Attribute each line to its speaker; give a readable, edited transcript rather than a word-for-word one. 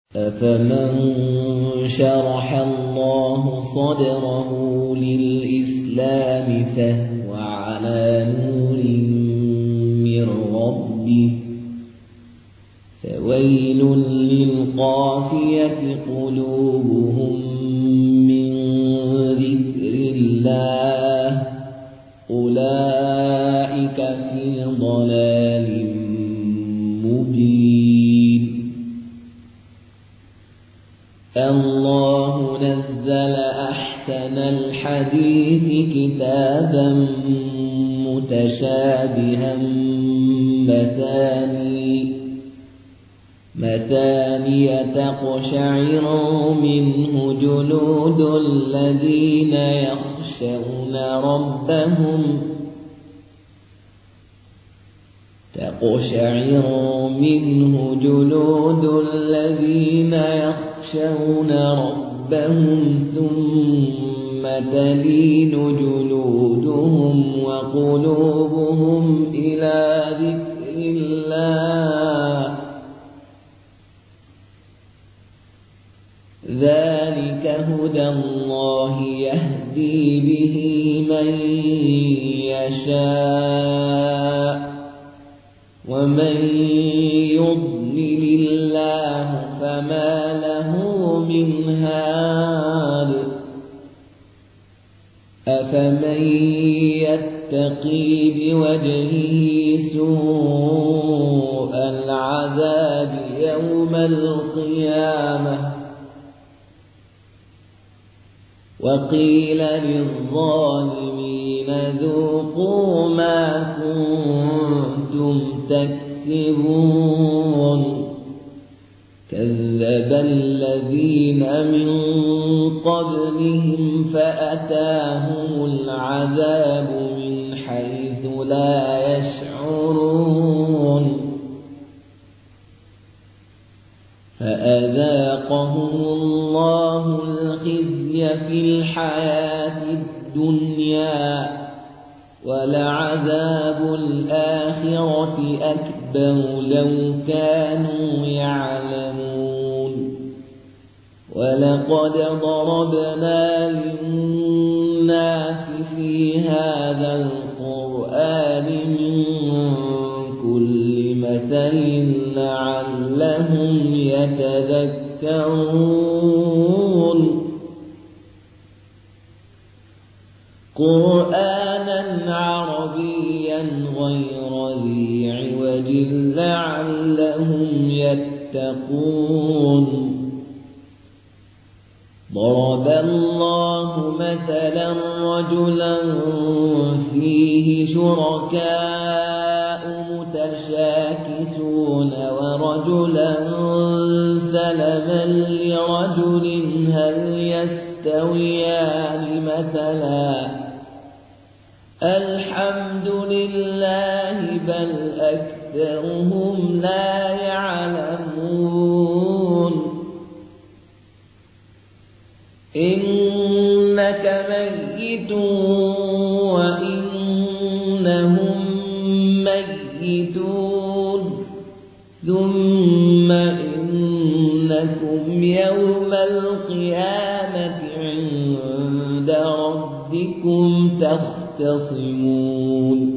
Speaker 1: أفمن شرح الله صدره للإسلام فهو على نور من ربه فويل للقاسية قلوبهم من ذكر الله أولئك في ضلال مبين. الله نزل أحسن الحديث كتابا متشابها مثاني تقشعر منه جلود الذين يخشون ربهم ثم تلين جلودهم وقلوبهم إلى ذكر الله ذلك هدى الله يهدي به من يشاء ومن يضلل الله فما له من هاد. أفمن يتقي بوجهه سوء العذاب يوم القيامة وقيل للظالمين ذوقوا ما كنتم تكسبون كذب الذين من قبلهم فأتاهم العذاب من حيث لا يشعرون فأذاقهم الله الخزي في الحياة الدنيا ولعذاب الآخرة أكبر لو كانوا يعلمون. ولقد ضربنا للناس في هذا القرآن من كل مثل لعلهم يتذكرون قرآنا عربيا غير ذي عوج لعلهم يتقون. ضرب الله مثلا رجلا فيه شركاء متشاكسون ورجلا سلما لرجل هل يستويان مثلا الحمد لله بل أكثرهم لا يعلمون. إنك ميت وإنهم ميتون ثم إنكم يوم القيامة عند ربكم تختصمون.